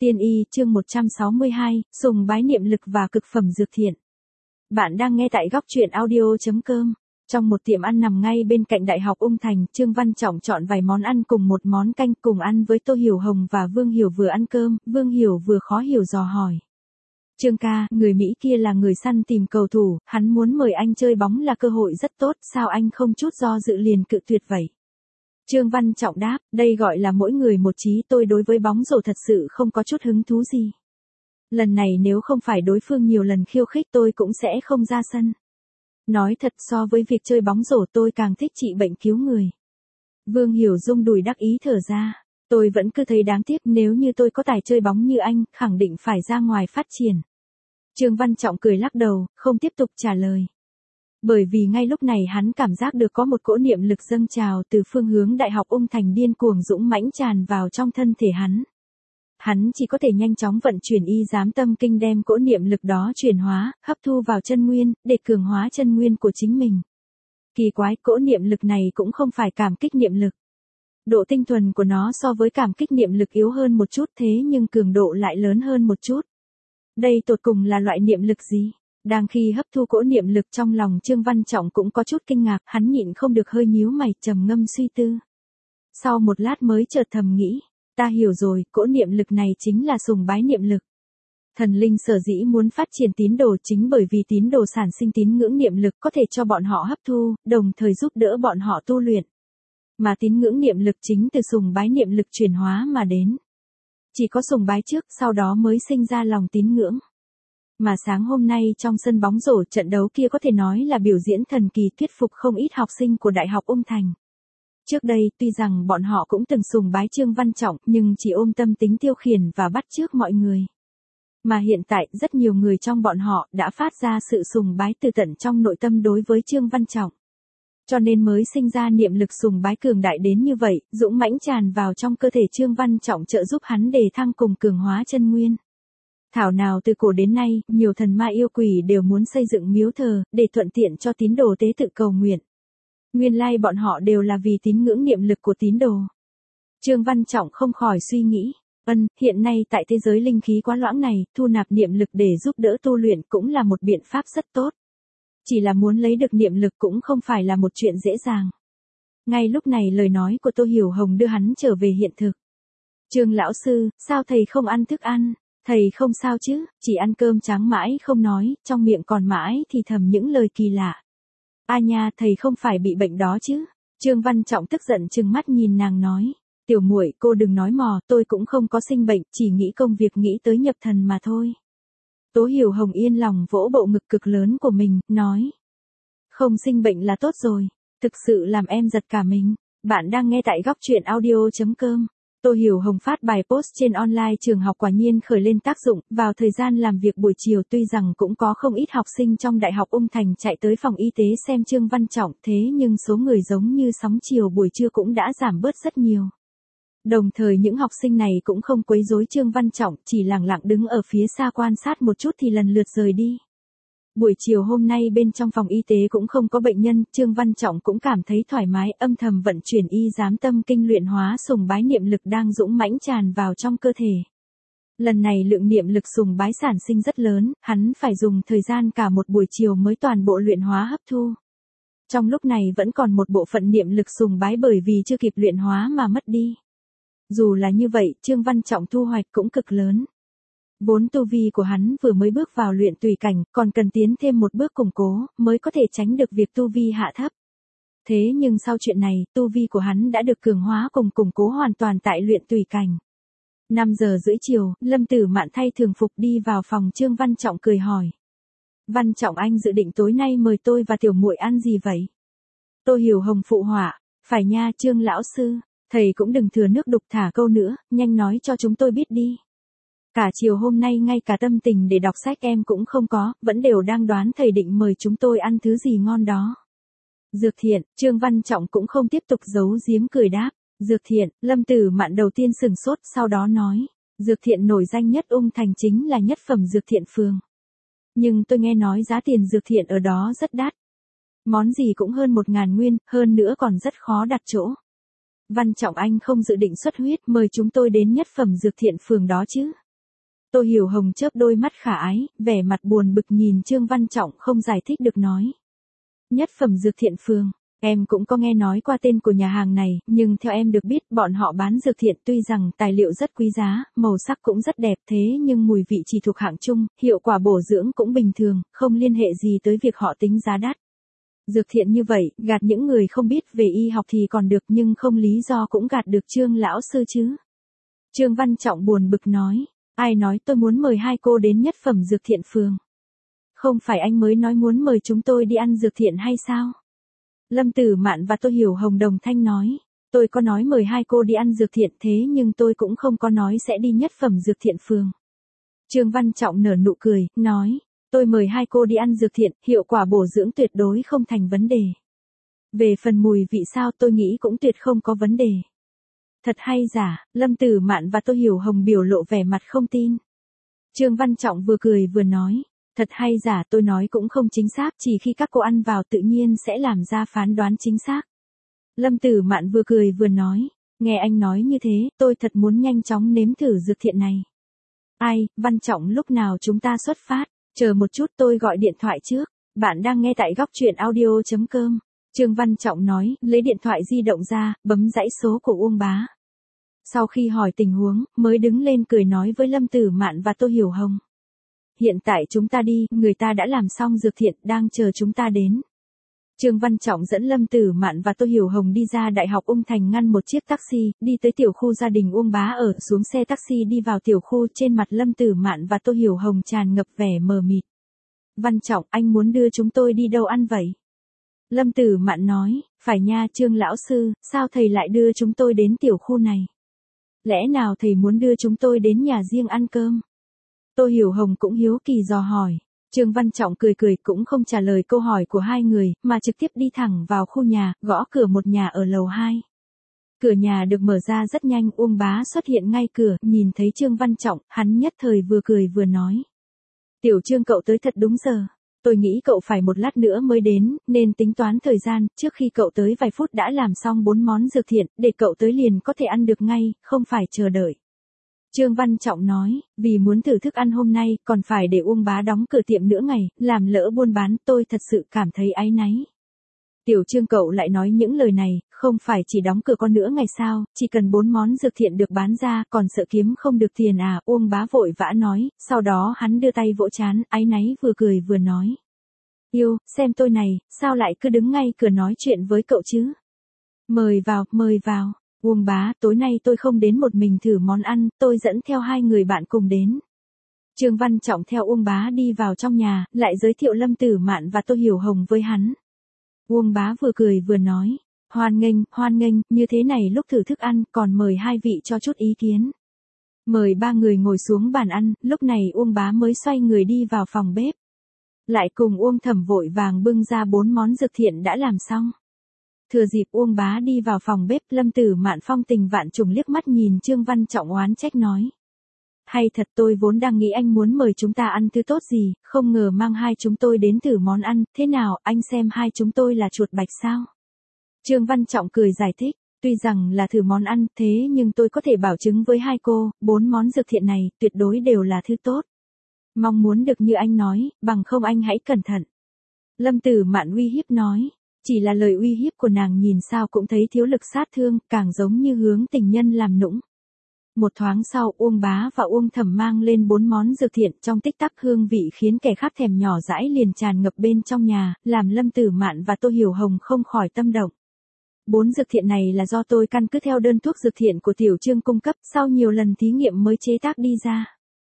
Tiên y chương 162, sùng bái niệm lực và cực phẩm dược thiện. Bạn đang nghe tại góc truyện audio.com. Trong một tiệm ăn nằm ngay bên cạnh Đại học Ung Thành, Trương Văn Trọng chọn vài món ăn cùng một món canh cùng ăn với Tô Hiểu Hồng và Vương Hiểu vừa ăn cơm, Vương Hiểu vừa khó hiểu dò hỏi. Trương ca, người Mỹ kia là người săn tìm cầu thủ, hắn muốn mời anh chơi bóng là cơ hội rất tốt, sao anh không chút do dự liền cự tuyệt vậy? Trương Văn Trọng đáp, đây gọi là mỗi người một chí, tôi đối với bóng rổ thật sự không có chút hứng thú gì. Lần này nếu không phải đối phương nhiều lần khiêu khích tôi cũng sẽ không ra sân. Nói thật, so với việc chơi bóng rổ tôi càng thích trị bệnh cứu người. Vương Hiểu rung đùi đắc ý thở ra, tôi vẫn cứ thấy đáng tiếc, nếu như tôi có tài chơi bóng như anh, khẳng định phải ra ngoài phát triển. Trương Văn Trọng cười lắc đầu, không tiếp tục trả lời. Bởi vì ngay lúc này hắn cảm giác được có một cỗ niệm lực dâng trào từ phương hướng Đại học Ung Thành điên cuồng dũng mãnh tràn vào trong thân thể hắn. Hắn chỉ có thể nhanh chóng vận chuyển y giám tâm kinh đem cỗ niệm lực đó chuyển hóa, hấp thu vào chân nguyên, để cường hóa chân nguyên của chính mình. Kỳ quái, cỗ niệm lực này cũng không phải cảm kích niệm lực. Độ tinh thuần của nó so với cảm kích niệm lực yếu hơn một chút, thế nhưng cường độ lại lớn hơn một chút. Đây tột cùng là loại niệm lực gì? Đang khi hấp thu cỗ niệm lực, trong lòng Trương Văn Trọng cũng có chút kinh ngạc, hắn nhịn không được hơi nhíu mày, trầm ngâm suy tư. Sau một lát mới chợt thầm nghĩ, ta hiểu rồi, cỗ niệm lực này chính là sùng bái niệm lực. Thần linh sở dĩ muốn phát triển tín đồ chính bởi vì tín đồ sản sinh tín ngưỡng niệm lực có thể cho bọn họ hấp thu, đồng thời giúp đỡ bọn họ tu luyện. Mà tín ngưỡng niệm lực chính từ sùng bái niệm lực chuyển hóa mà đến. Chỉ có sùng bái trước, sau đó mới sinh ra lòng tín ngưỡng. Mà sáng hôm nay trong sân bóng rổ, trận đấu kia có thể nói là biểu diễn thần kỳ, thuyết phục không ít học sinh của Đại học Ung Thành. Trước đây, tuy rằng bọn họ cũng từng sùng bái Trương Văn Trọng, nhưng chỉ ôm tâm tính tiêu khiển và bắt chước mọi người. Mà hiện tại, rất nhiều người trong bọn họ đã phát ra sự sùng bái từ tận trong nội tâm đối với Trương Văn Trọng. Cho nên mới sinh ra niệm lực sùng bái cường đại đến như vậy, dũng mãnh tràn vào trong cơ thể Trương Văn Trọng trợ giúp hắn đề thăng cùng cường hóa chân nguyên. Thảo nào từ cổ đến nay, nhiều thần ma yêu quỷ đều muốn xây dựng miếu thờ, để thuận tiện cho tín đồ tế tự cầu nguyện. Nguyên lai bọn họ đều là vì tín ngưỡng niệm lực của tín đồ. Trương Văn Trọng không khỏi suy nghĩ, hiện nay tại thế giới linh khí quá loãng này, thu nạp niệm lực để giúp đỡ tu luyện cũng là một biện pháp rất tốt. Chỉ là muốn lấy được niệm lực cũng không phải là một chuyện dễ dàng. Ngay lúc này lời nói của Tô Hiểu Hồng đưa hắn trở về hiện thực. Trương lão sư, sao thầy không ăn thức ăn? Thầy không sao chứ, chỉ ăn cơm trắng mãi không nói, trong miệng còn mãi thì thầm những lời kỳ lạ. A nha, thầy không phải bị bệnh đó chứ? Trương Văn Trọng tức giận trừng mắt nhìn nàng nói, tiểu muội, cô đừng nói mò, tôi cũng không có sinh bệnh, chỉ nghĩ công việc nghĩ tới nhập thần mà thôi. Tố Hiểu Hồng yên lòng vỗ bộ ngực cực lớn của mình, nói, không sinh bệnh là tốt rồi, thực sự làm em giật cả mình. Bạn đang nghe tại góc truyện audio.com. Tô Hiểu Hồng phát bài post trên online trường học quả nhiên khởi lên tác dụng, vào thời gian làm việc buổi chiều tuy rằng cũng có không ít học sinh trong Đại học Ung Thành chạy tới phòng y tế xem Trương Văn Trọng, thế nhưng số người giống như sóng chiều buổi trưa cũng đã giảm bớt rất nhiều. Đồng thời những học sinh này cũng không quấy rối Trương Văn Trọng, chỉ lặng lặng đứng ở phía xa quan sát một chút thì lần lượt rời đi. Buổi chiều hôm nay bên trong phòng y tế cũng không có bệnh nhân, Trương Văn Trọng cũng cảm thấy thoải mái, âm thầm vận chuyển y giám tâm kinh luyện hóa sùng bái niệm lực đang dũng mãnh tràn vào trong cơ thể. Lần này lượng niệm lực sùng bái sản sinh rất lớn, hắn phải dùng thời gian cả một buổi chiều mới toàn bộ luyện hóa hấp thu. Trong lúc này vẫn còn một bộ phận niệm lực sùng bái bởi vì chưa kịp luyện hóa mà mất đi. Dù là như vậy, Trương Văn Trọng thu hoạch cũng cực lớn. Vốn tu vi của hắn vừa mới bước vào luyện tùy cảnh, còn cần tiến thêm một bước củng cố, mới có thể tránh được việc tu vi hạ thấp. Thế nhưng sau chuyện này, tu vi của hắn đã được cường hóa cùng củng cố hoàn toàn tại luyện tùy cảnh. 5 giờ rưỡi chiều, Lâm Tử Mạn thay thường phục đi vào phòng Trương Văn Trọng cười hỏi. Văn Trọng anh dự định tối nay mời tôi và tiểu muội ăn gì vậy? Tô Hiểu Hồng phụ họa, phải nha Trương lão sư, thầy cũng đừng thừa nước đục thả câu nữa, nhanh nói cho chúng tôi biết đi. Cả chiều hôm nay ngay cả tâm tình để đọc sách em cũng không có, vẫn đều đang đoán thầy định mời chúng tôi ăn thứ gì ngon đó. Dược thiện, Trương Văn Trọng cũng không tiếp tục giấu giếm cười đáp. Dược thiện, Lâm Tử Mạn đầu tiên sừng sốt, sau đó nói. Dược thiện nổi danh nhất Ung Thành chính là nhất phẩm dược thiện phường. Nhưng tôi nghe nói giá tiền dược thiện ở đó rất đắt. Món gì cũng hơn 1.000 nguyên, hơn nữa còn rất khó đặt chỗ. Văn Trọng anh không dự định xuất huyết mời chúng tôi đến nhất phẩm dược thiện phường đó chứ? Tô Hiểu Hồng chớp đôi mắt khả ái, vẻ mặt buồn bực nhìn Trương Văn Trọng không giải thích được nói. Nhất phẩm dược thiện phường, em cũng có nghe nói qua tên của nhà hàng này, nhưng theo em được biết bọn họ bán dược thiện tuy rằng tài liệu rất quý giá, màu sắc cũng rất đẹp thế nhưng mùi vị chỉ thuộc hạng trung, hiệu quả bổ dưỡng cũng bình thường, không liên hệ gì tới việc họ tính giá đắt. Dược thiện như vậy, gạt những người không biết về y học thì còn được nhưng không lý do cũng gạt được Trương lão sư chứ. Trương Văn Trọng buồn bực nói, ai nói tôi muốn mời hai cô đến nhất phẩm dược thiện phường? Không phải anh mới nói muốn mời chúng tôi đi ăn dược thiện hay sao? Lâm Tử Mạn và Tô Hiểu Hồng đồng thanh nói, tôi có nói mời hai cô đi ăn dược thiện thế nhưng tôi cũng không có nói sẽ đi nhất phẩm dược thiện phường. Trương Văn Trọng nở nụ cười, nói, tôi mời hai cô đi ăn dược thiện, hiệu quả bổ dưỡng tuyệt đối không thành vấn đề. Về phần mùi vị sao tôi nghĩ cũng tuyệt không có vấn đề. Thật hay giả, Lâm Tử Mạn và Tô Hiểu Hồng biểu lộ vẻ mặt không tin. Trương Văn Trọng vừa cười vừa nói, thật hay giả tôi nói cũng không chính xác, chỉ khi các cô ăn vào tự nhiên sẽ làm ra phán đoán chính xác. Lâm Tử Mạn vừa cười vừa nói, nghe anh nói như thế, tôi thật muốn nhanh chóng nếm thử dược thiện này. Ai, Văn Trọng lúc nào chúng ta xuất phát, chờ một chút tôi gọi điện thoại trước, bạn đang nghe tại góc truyện audio.com. Trương Văn Trọng nói, lấy điện thoại di động ra, bấm dãy số của Uông Bá. Sau khi hỏi tình huống, mới đứng lên cười nói với Lâm Tử Mạn và Tô Hiểu Hồng. Hiện tại chúng ta đi, người ta đã làm xong dược thiện, đang chờ chúng ta đến. Trương Văn Trọng dẫn Lâm Tử Mạn và Tô Hiểu Hồng đi ra Đại học Ung Thành ngăn một chiếc taxi, đi tới tiểu khu gia đình Uông Bá ở, xuống xe taxi đi vào tiểu khu, trên mặt Lâm Tử Mạn và Tô Hiểu Hồng tràn ngập vẻ mờ mịt. Văn Trọng, anh muốn đưa chúng tôi đi đâu ăn vậy? Lâm Tử Mạn nói, phải nha Trương lão sư, sao thầy lại đưa chúng tôi đến tiểu khu này? Lẽ nào thầy muốn đưa chúng tôi đến nhà riêng ăn cơm? Tô Hiểu Hồng cũng hiếu kỳ dò hỏi. Trương Văn Trọng cười cười cũng không trả lời câu hỏi của hai người, mà trực tiếp đi thẳng vào khu nhà, gõ cửa một nhà ở lầu 2. Cửa nhà được mở ra rất nhanh, Uông Bá xuất hiện ngay cửa, nhìn thấy Trương Văn Trọng, hắn nhất thời vừa cười vừa nói. Tiểu Trương cậu tới thật đúng giờ. Tôi nghĩ cậu phải một lát nữa mới đến, nên tính toán thời gian, trước khi cậu tới vài phút đã làm xong 4 món dược thiện, để cậu tới liền có thể ăn được ngay, không phải chờ đợi. Trương Văn Trọng nói, vì muốn thử thức ăn hôm nay, còn phải để Uông Bá đóng cửa tiệm nữa ngày, làm lỡ buôn bán, tôi thật sự cảm thấy áy náy. Tiểu Trương cậu lại nói những lời này, không phải chỉ đóng cửa con nữa ngày sao, chỉ cần 4 món dược thiện được bán ra, còn sợ kiếm không được tiền à, Uông Bá vội vã nói, sau đó hắn đưa tay vỗ trán, áy náy vừa cười vừa nói. Yêu, xem tôi này, sao lại cứ đứng ngay cửa nói chuyện với cậu chứ? Mời vào, mời vào. Uông Bá, tối nay tôi không đến một mình thử món ăn, tôi dẫn theo hai người bạn cùng đến. Trương Văn Trọng theo Uông Bá đi vào trong nhà, lại giới thiệu Lâm Tử Mạn và Tô Hiểu Hồng với hắn. Uông Bá vừa cười vừa nói, hoan nghênh, như thế này lúc thử thức ăn, còn mời hai vị cho chút ý kiến. Mời ba người ngồi xuống bàn ăn, lúc này Uông Bá mới xoay người đi vào phòng bếp. Lại cùng Uông Thẩm vội vàng bưng ra 4 món dược thiện đã làm xong. Thừa dịp Uông Bá đi vào phòng bếp, Lâm Tử Mạn phong tình vạn trùng liếc mắt nhìn Trương Văn Trọng oán trách nói. Hay thật, tôi vốn đang nghĩ anh muốn mời chúng ta ăn thứ tốt gì, không ngờ mang hai chúng tôi đến thử món ăn, thế nào, anh xem hai chúng tôi là chuột bạch sao? Trương Văn Trọng cười giải thích, tuy rằng là thử món ăn, thế nhưng tôi có thể bảo chứng với hai cô, 4 món dược thiện này, tuyệt đối đều là thứ tốt. Mong muốn được như anh nói, bằng không anh hãy cẩn thận. Lâm Tử Mạn uy hiếp nói. Chỉ là lời uy hiếp của nàng nhìn sao cũng thấy thiếu lực sát thương, càng giống như hướng tình nhân làm nũng. Một thoáng sau, Uông Bá và Uông Thẩm mang lên 4 món dược thiện, trong tích tắc hương vị khiến kẻ khác thèm nhỏ dãi liền tràn ngập bên trong nhà, làm Lâm Tử Mạn và Tô Hiểu Hồng không khỏi tâm động. 4 dược thiện này là do tôi căn cứ theo đơn thuốc dược thiện của Tiểu Trương cung cấp, sau nhiều lần thí nghiệm mới chế tác đi ra.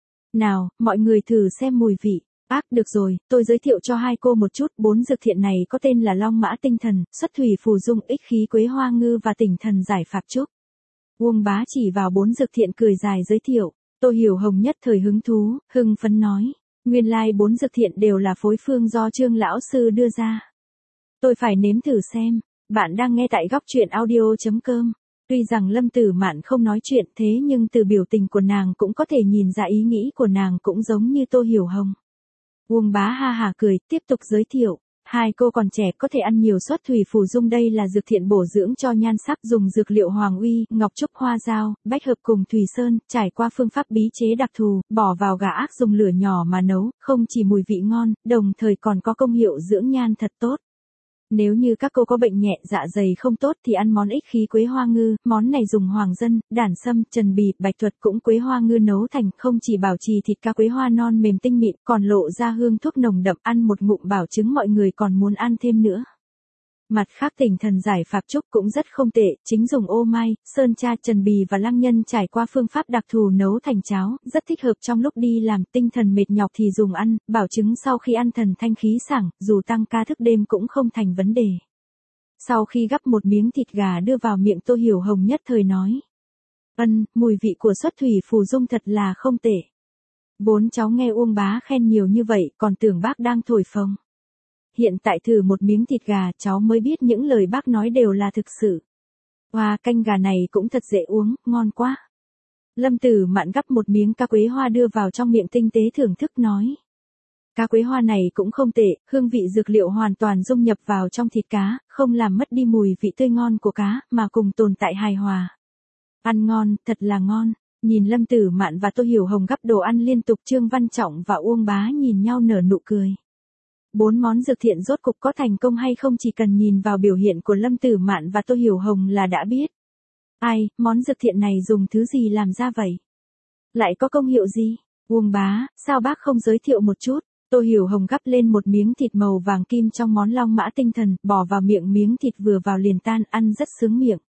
Nào, mọi người thử xem mùi vị. Được rồi, tôi giới thiệu cho hai cô một chút, 4 dược thiện này có tên là Long Mã Tinh Thần, Xuất Thủy Phù Dung, Ích Khí Quế Hoa Ngư và Tỉnh Thần Giải Phạp Trúc. Uông Bá chỉ vào 4 dược thiện cười dài giới thiệu, Tô Hiểu Hồng nhất thời hứng thú, hưng phấn nói, nguyên lai 4 dược thiện đều là phối phương do Trương lão sư đưa ra. Tôi phải nếm thử xem, bạn đang nghe tại góc truyện audio.com. Tuy rằng Lâm Tử Mạn không nói chuyện thế nhưng từ biểu tình của nàng cũng có thể nhìn ra ý nghĩ của nàng cũng giống như Tô Hiểu Hồng. Uông Bá ha hả cười, tiếp tục giới thiệu, Hai cô còn trẻ có thể ăn nhiều xuất thủy phù dung, đây là dược thiện bổ dưỡng cho nhan sắc, dùng dược liệu hoàng uy, ngọc trúc, hoa dao, bách hợp cùng thủy sơn, trải qua phương pháp bí chế đặc thù, bỏ vào gà ác dùng lửa nhỏ mà nấu, không chỉ mùi vị ngon, đồng thời còn có công hiệu dưỡng nhan thật tốt. Nếu như các cô có bệnh nhẹ, dạ dày không tốt thì ăn món ích khí quế hoa ngư, món này dùng hoàng dân, đản sâm, trần bì, bạch thuật cũng quế hoa ngư nấu thành, không chỉ bảo trì thịt cá quế hoa non mềm tinh mịn, còn lộ ra hương thuốc nồng đậm, ăn một ngụm bảo chứng mọi người còn muốn ăn thêm nữa. Mặt khác tỉnh thần giải phạp trúc cũng rất không tệ, chính dùng ô mai, sơn cha, trần bì và lăng nhân trải qua phương pháp đặc thù nấu thành cháo, rất thích hợp trong lúc đi làm, tinh thần mệt nhọc thì dùng ăn, bảo chứng sau khi ăn thần thanh khí sảng, dù tăng ca thức đêm cũng không thành vấn đề. Sau khi gắp một miếng thịt gà đưa vào miệng, Tô Hiểu Hồng nhất thời nói: Mùi vị của xuất thủy phù dung thật là không tệ. Bốn cháu nghe Uông bá khen nhiều như vậy, còn tưởng bác đang thổi phồng. Hiện tại thử một miếng thịt gà, cháu mới biết những lời bác nói đều là thực sự. Wow, canh gà này cũng thật dễ uống, ngon quá. Lâm Tử Mạn gắp một miếng cá quế hoa đưa vào trong miệng tinh tế thưởng thức nói: cá quế hoa này cũng không tệ, hương vị dược liệu hoàn toàn dung nhập vào trong thịt cá, không làm mất đi mùi vị tươi ngon của cá, mà cùng tồn tại hài hòa. Ăn ngon, thật là ngon. Nhìn Lâm Tử Mạn và Tô Hiểu Hồng gắp đồ ăn liên tục, Trương Văn Trọng và Uông Bá nhìn nhau nở nụ cười. 4 món dược thiện rốt cục có thành công hay không chỉ cần nhìn vào biểu hiện của Lâm Tử Mạn và Tô Hiểu Hồng là đã biết. Ai, món dược thiện này dùng thứ gì làm ra vậy? Lại có công hiệu gì? Uông Bá, sao bác không giới thiệu một chút? Tô Hiểu Hồng gắp lên một miếng thịt màu vàng kim trong món long mã tinh thần, bỏ vào miệng, miếng thịt vừa vào liền tan, ăn rất sướng miệng.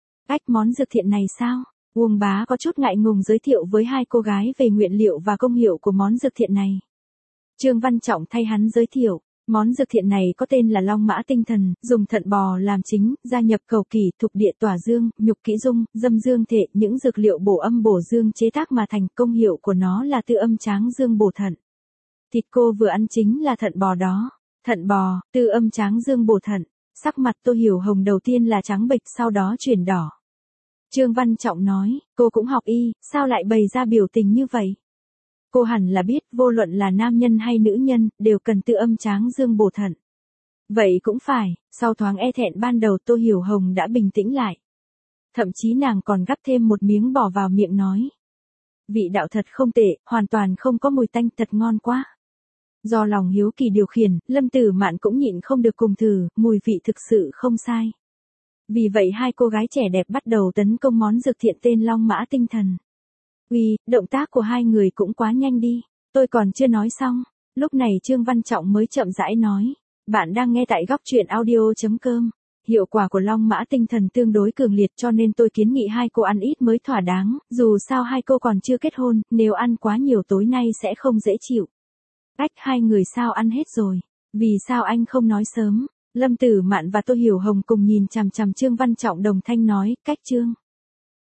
Món dược thiện này sao? Uông Bá có chút ngại ngùng giới thiệu với hai cô gái về nguyên liệu và công hiệu của món dược thiện này. Trương Văn Trọng thay hắn giới thiệu, món dược thiện này có tên là long mã tinh thần, dùng thận bò làm chính, gia nhập cầu kỳ, thục địa tỏa dương, nhục kỹ dung, dâm dương thể, những dược liệu bổ âm bổ dương chế tác mà thành, công hiệu của nó là tư âm tráng dương bổ thận. Thịt cô vừa ăn chính là thận bò đó. Thận bò, tư âm tráng dương bổ thận. Sắc mặt Tô Hiểu Hồng đầu tiên là trắng bệch, sau đó chuyển đỏ. Trương Văn Trọng nói, cô cũng học y, sao lại bày ra biểu tình như vậy? Cô hẳn là biết, vô luận là nam nhân hay nữ nhân, đều cần tư âm tráng dương bổ thận. Vậy cũng phải, sau thoáng e thẹn ban đầu, Tô Hiểu Hồng đã bình tĩnh lại. Thậm chí nàng còn gắp thêm một miếng bỏ vào miệng nói: vị đạo thật không tệ, hoàn toàn không có mùi tanh, thật ngon quá. Do lòng hiếu kỳ điều khiển, Lâm Tử Mạn cũng nhịn không được cùng thử, mùi vị thực sự không sai. Vì vậy hai cô gái trẻ đẹp bắt đầu tấn công món dược thiện tên long mã tinh thần. Động tác của hai người cũng quá nhanh đi, tôi còn chưa nói xong. Lúc này Trương Văn Trọng mới chậm rãi nói: bạn đang nghe tại góc truyện audio.com. Hiệu quả của long mã tinh thần tương đối cường liệt, cho nên tôi kiến nghị hai cô ăn ít mới thỏa đáng, dù sao hai cô còn chưa kết hôn, nếu ăn quá nhiều tối nay sẽ không dễ chịu. Hai người sao ăn hết rồi? Vì sao anh không nói sớm? Lâm Tử Mạn và Tô Hiểu Hồng cùng nhìn chằm chằm Trương Văn Trọng, đồng thanh nói: Trương